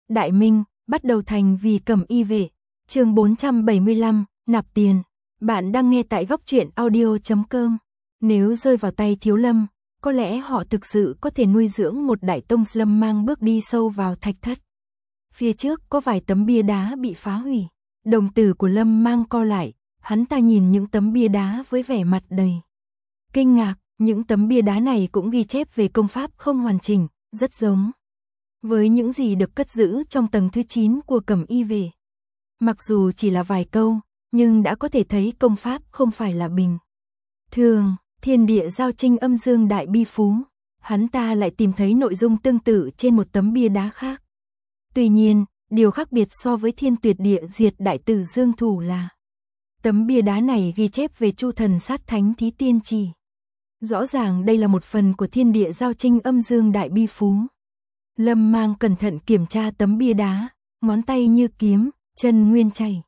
Đại Minh, bắt đầu thành vì Cẩm Y vệ. Chương 475, nạp tiền. Bạn đang nghe tại góc truyện audio.com. Nếu rơi vào tay Thiếu Lâm, có lẽ họ thực sự có thể nuôi dưỡng một đại tông. Lâm Mang bước đi sâu vào thạch thất. Phía trước có vài tấm bia đá bị phá hủy. Đồng tử của Lâm Mang co lại, hắn ta nhìn những tấm bia đá với vẻ mặt đầy kinh ngạc. Những tấm bia đá này cũng ghi chép về công pháp không hoàn chỉnh, rất giống với những gì được cất giữ trong tầng thứ 9 của Cẩm Y vệ. Mặc dù chỉ là vài câu, nhưng đã có thể thấy công pháp không phải là bình thường. Thiên địa giao trinh âm dương đại bi phú. Hắn ta lại tìm thấy nội dung tương tự trên một tấm bia đá khác. Tuy nhiên, điều khác biệt so với thiên tuyệt địa diệt đại tử dương thủ là tấm bia đá này ghi chép về Chu Thần sát thánh thí tiên chỉ. Rõ ràng đây là một phần của thiên địa giao trinh âm dương đại bi phú. Lâm Mang cẩn thận kiểm tra tấm bia đá, ngón tay như kiếm, chân nguyên chảy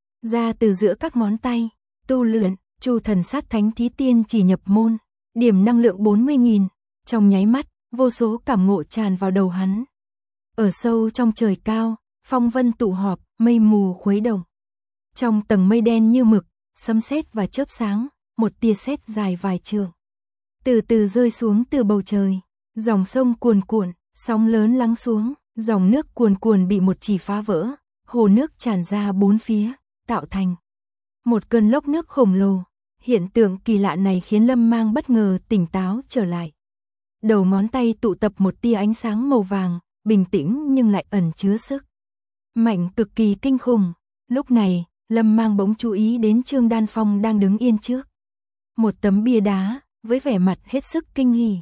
ra từ giữa các ngón tay. Tu luyện Chu Thần sát thánh thí tiên chỉ nhập môn, điểm năng lượng 40.000. Trong nháy mắt, vô số cảm ngộ tràn vào đầu hắn. Ở sâu trong trời cao, phong vân tụ họp, mây mù khuấy động. Trong tầng mây đen như mực, sấm sét và chớp sáng, một tia sét dài vài trượng từ từ rơi xuống từ bầu trời. Dòng sông cuồn cuộn, sóng lớn lắng xuống, dòng nước cuồn cuộn bị một chỉ phá vỡ, hồ nước tràn ra bốn phía, tạo thành một cơn lốc nước khổng lồ. Hiện tượng kỳ lạ này khiến Lâm Mang bất ngờ tỉnh táo trở lại. Đầu ngón tay tụ tập một tia ánh sáng màu vàng, bình tĩnh nhưng lại ẩn chứa sức mạnh cực kỳ kinh khủng. Lúc này, Lâm Mang bỗng chú ý đến Trương Đan Phong đang đứng yên trước một tấm bia đá, với vẻ mặt hết sức kinh hỉ.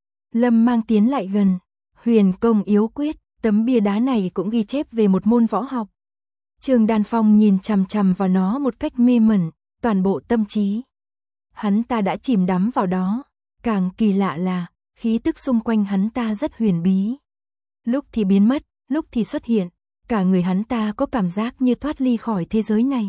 Lâm Mang tiến lại gần. Huyền công yếu quyết, tấm bia đá này cũng ghi chép về một môn võ học. Trương Đan Phong nhìn chằm chằm vào nó một cách mê mẩn, toàn bộ tâm trí hắn ta đã chìm đắm vào đó. Càng kỳ lạ là, khí tức xung quanh hắn ta rất huyền bí. Lúc thì biến mất, lúc thì xuất hiện, cả người hắn ta có cảm giác như thoát ly khỏi thế giới này.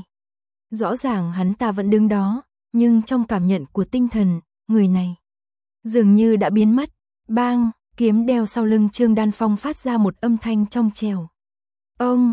Rõ ràng hắn ta vẫn đứng đó, nhưng trong cảm nhận của tinh thần, người này dường như đã biến mất. Bang, kiếm đeo sau lưng Trương Đan Phong phát ra một âm thanh trong trẻo. Ong,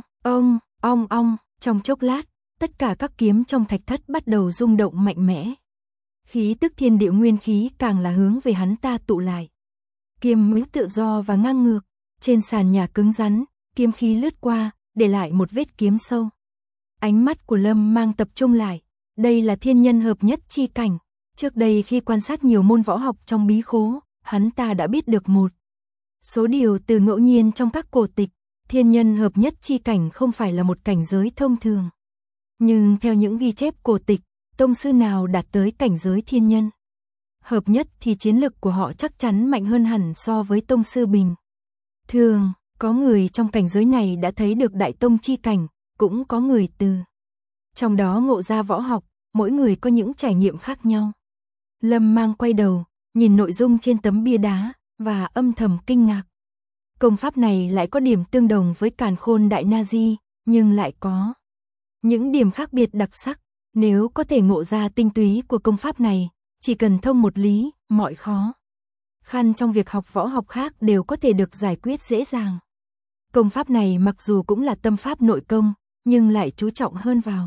ong, trong chốc lát, tất cả các kiếm trong thạch thất bắt đầu rung động mạnh mẽ. Khí tức thiên địa nguyên khí càng là hướng về hắn ta tụ lại. Kiếm mũi tự do và ngang ngược, trên sàn nhà cứng rắn, kiếm khí lướt qua, để lại một vết kiếm sâu. Ánh mắt của Lâm Mang tập trung lại, đây là thiên nhân hợp nhất chi cảnh. Trước đây khi quan sát nhiều môn võ học trong bí khố, hắn ta đã biết được một số điều từ ngẫu nhiên trong các cổ tịch. Thiên nhân hợp nhất chi cảnh không phải là một cảnh giới thông thường. Nhưng theo những ghi chép cổ tịch, tông sư nào đạt tới cảnh giới thiên nhân hợp nhất thì chiến lực của họ chắc chắn mạnh hơn hẳn so với tông sư bình thường. Có người trong cảnh giới này đã thấy được đại tông chi cảnh, cũng có người từ trong đó ngộ ra võ học, mỗi người có những trải nghiệm khác nhau. Lâm Mang quay đầu, nhìn nội dung trên tấm bia đá, và âm thầm kinh ngạc. Công pháp này lại có điểm tương đồng với Càn Khôn Đại Na Di, nhưng lại có những điểm khác biệt đặc sắc. Nếu có thể ngộ ra tinh túy của công pháp này, chỉ cần thông một lý, mọi khó khăn trong việc học võ học khác đều có thể được giải quyết dễ dàng. Công pháp này mặc dù cũng là tâm pháp nội công, nhưng lại chú trọng hơn vào.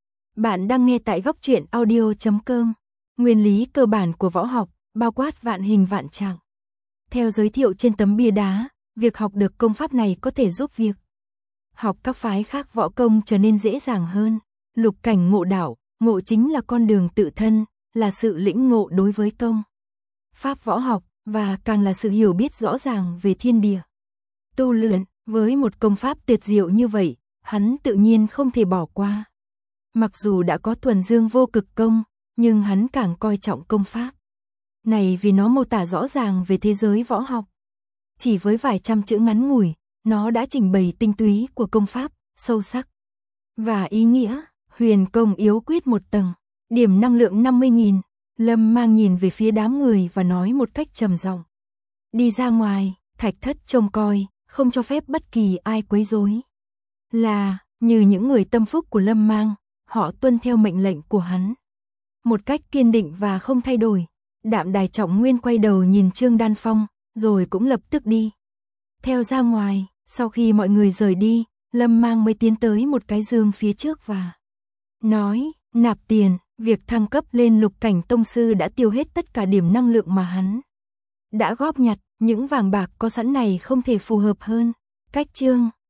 Bạn đang nghe tại góc truyện audio.com. Nguyên lý cơ bản của võ học, bao quát vạn hình vạn trạng. Theo giới thiệu trên tấm bia đá, việc học được công pháp này có thể giúp việc học các phái khác võ công trở nên dễ dàng hơn. Lục cảnh ngộ đạo, ngộ chính là con đường tự thân, là sự lĩnh ngộ đối với công pháp võ học, và càng là sự hiểu biết rõ ràng về thiên địa. Tu luyện, với một công pháp tuyệt diệu như vậy, hắn tự nhiên không thể bỏ qua. Mặc dù đã có thuần dương vô cực công, nhưng hắn càng coi trọng công pháp này vì nó mô tả rõ ràng về thế giới võ học. Chỉ với vài trăm chữ ngắn ngủi, nó đã trình bày tinh túy của công pháp, sâu sắc và ý nghĩa. Huyền công yếu quyết một tầng, điểm năng lượng 50.000. Lâm Mang nhìn về phía đám người và nói một cách trầm giọng. Đi ra ngoài, thạch thất trông coi, không cho phép bất kỳ ai quấy rối. Là, như những người tâm phúc của Lâm Mang, họ tuân theo mệnh lệnh của hắn một cách kiên định và không thay đổi. Đạm Đài Trọng Nguyên quay đầu nhìn Trương Đan Phong, rồi cũng lập tức đi theo ra ngoài. Sau khi mọi người rời đi, Lâm Mang mới tiến tới một cái giường phía trước và nói, nạp tiền, việc thăng cấp lên lục cảnh tông sư đã tiêu hết tất cả điểm năng lượng mà hắn đã góp nhặt, những vàng bạc có sẵn này không thể phù hợp hơn. Cách chương